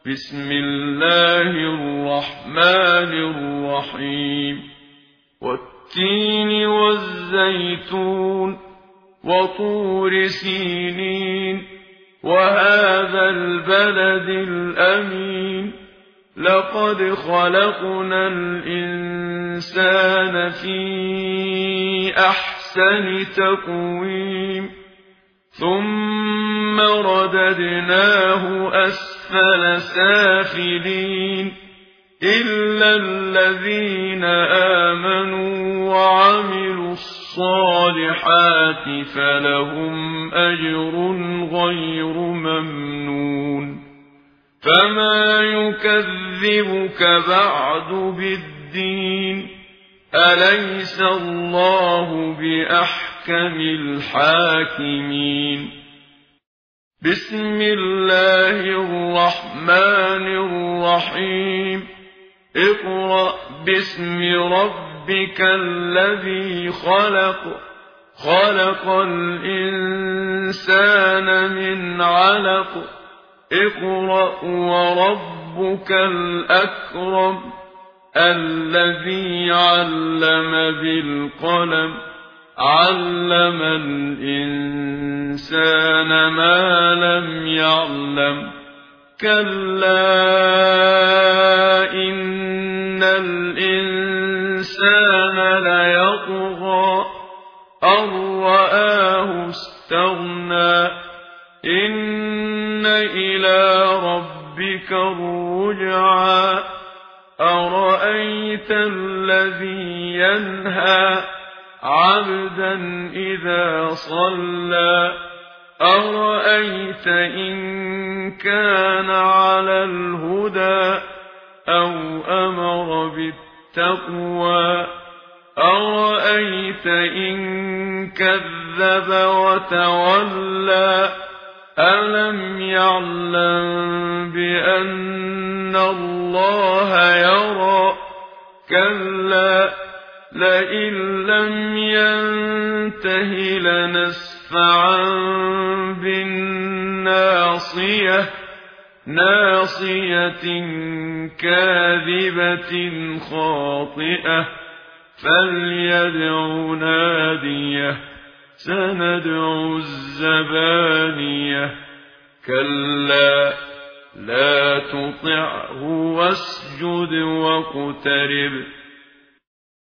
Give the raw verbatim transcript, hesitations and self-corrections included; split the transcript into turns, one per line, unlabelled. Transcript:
بسم الله الرحمن الرحيم والتين والزيتون وطور سينين وهذا البلد الأمين لقد خلقنا الإنسان في أحسن تقويم ثم رددناه أسفل سافلين إلا الذين آمنوا وعملوا الصالحات فلهم أجر غير ممنون فما يكذبك بعد بالدين أليس الله بأحكم الحاكمين بسم الله الرحمن الرحيم اقرأ باسم ربك الذي خلق خلق الإنسان من علق اقرأ وربك الأكرم الذي علم بالقلم علم الإنسان ما لم يعلم كلا إن الإنسان ليطغى أن رآه استغنى إن إلى ربك الرجعى أرأيت الذي ينهى عبدا إذا صلى أرأيت إن كان على الهدى أو أمر بالتقوى أرأيت إن كذب وتولى ألم يعلم بأن الله يرى كلا لئن لم ينته لنسفعا بالناصية ناصية كاذبة خاطئة فليدع ناديه سندع الزبانية كلا لا تطعه واسجد واقترب